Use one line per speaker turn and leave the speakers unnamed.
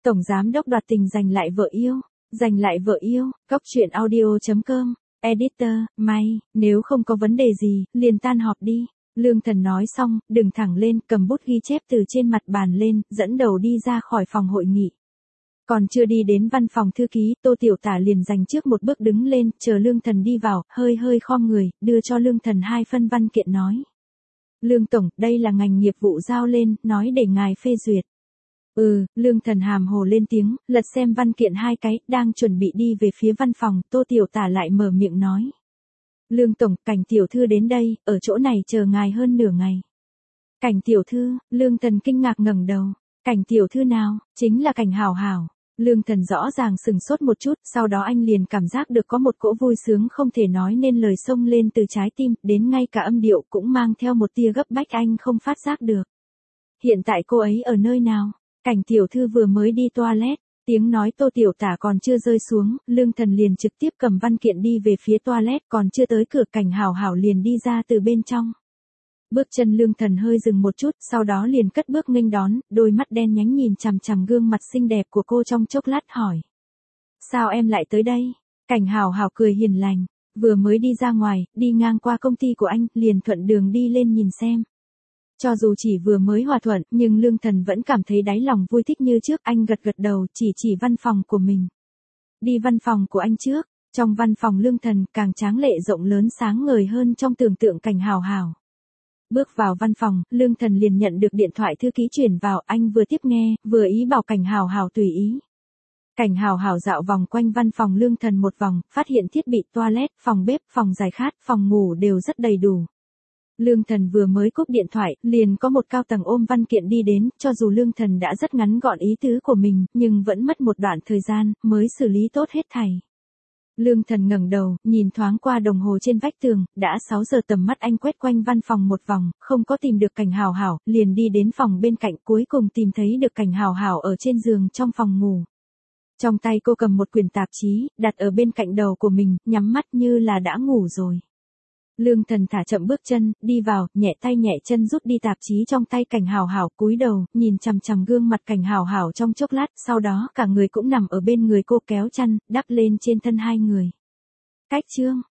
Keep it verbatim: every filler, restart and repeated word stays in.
Tổng giám đốc đoạt tình giành lại vợ yêu, giành lại vợ yêu, góc truyện audio chấm com, editor, may, nếu không có vấn đề gì, liền tan họp đi. Lương Thần nói xong, đứng thẳng lên, cầm bút ghi chép từ trên mặt bàn lên, dẫn đầu đi ra khỏi phòng hội nghị. Còn chưa đi đến văn phòng thư ký, Tô Tiểu Tả liền dành trước một bước đứng lên, chờ Lương Thần đi vào, hơi hơi khom người, đưa cho Lương Thần hai phân văn kiện nói. Lương Tổng, đây là ngành nghiệp vụ giao lên, nói để ngài phê duyệt. Ừ, Lương Thần hàm hồ lên tiếng, lật xem văn kiện hai cái, đang chuẩn bị đi về phía văn phòng, Tô Tiểu Tả lại mở miệng nói. Lương Tổng, Cảnh tiểu thư đến đây, ở chỗ này chờ ngài hơn nửa ngày. Cảnh tiểu thư, Lương Thần kinh ngạc ngẩng đầu. Cảnh tiểu thư nào, chính là Cảnh Hảo Hảo. Lương Thần rõ ràng sừng sốt một chút, sau đó anh liền cảm giác được có một cỗ vui sướng không thể nói nên lời xông lên từ trái tim, đến ngay cả âm điệu cũng mang theo một tia gấp bách anh không phát giác được. Hiện tại cô ấy ở nơi nào? Cảnh tiểu thư vừa mới đi toilet. Tiếng nói Tô Tiểu Tả còn chưa rơi xuống, Lương Thần liền trực tiếp cầm văn kiện đi về phía toilet, còn chưa tới cửa Cảnh Hảo Hảo liền đi ra từ bên trong. Bước chân Lương Thần hơi dừng một chút, sau đó liền cất bước nghênh đón, đôi mắt đen nhánh nhìn chằm chằm gương mặt xinh đẹp của cô trong chốc lát hỏi. Sao em lại tới đây? Cảnh Hảo Hảo cười hiền lành, vừa mới đi ra ngoài, đi ngang qua công ty của anh, liền thuận đường đi lên nhìn xem. Cho dù chỉ vừa mới hòa thuận, nhưng Lương Thần vẫn cảm thấy đáy lòng vui thích như trước, anh gật gật đầu, chỉ chỉ văn phòng của mình. Đi văn phòng của anh trước, trong văn phòng Lương Thần càng tráng lệ rộng lớn sáng ngời hơn trong tưởng tượng Cảnh Hảo Hảo. Bước vào văn phòng, Lương Thần liền nhận được điện thoại thư ký chuyển vào, anh vừa tiếp nghe, vừa ý bảo Cảnh Hảo Hảo tùy ý. Cảnh Hảo Hảo dạo vòng quanh văn phòng Lương Thần một vòng, phát hiện thiết bị toilet, phòng bếp, phòng giải khát, phòng ngủ đều rất đầy đủ. Lương Thần vừa mới cúp điện thoại, liền có một cao tầng ôm văn kiện đi đến, cho dù Lương Thần đã rất ngắn gọn ý tứ của mình, nhưng vẫn mất một đoạn thời gian, mới xử lý tốt hết thảy. Lương Thần ngẩng đầu, nhìn thoáng qua đồng hồ trên vách tường, đã sáu giờ, tầm mắt anh quét quanh văn phòng một vòng, không có tìm được Cảnh Hảo Hảo, liền đi đến phòng bên cạnh, cuối cùng tìm thấy được Cảnh Hảo Hảo ở trên giường trong phòng ngủ. Trong tay cô cầm một quyển tạp chí, đặt ở bên cạnh đầu của mình, nhắm mắt như là đã ngủ rồi. Lương Thần thả chậm bước chân, đi vào, nhẹ tay nhẹ chân rút đi tạp chí trong tay Cảnh Hảo Hảo, cúi đầu, nhìn chằm chằm gương mặt Cảnh Hảo Hảo trong chốc lát, sau đó cả người cũng nằm ở bên người cô kéo chăn, đắp lên trên thân hai người. Cách chương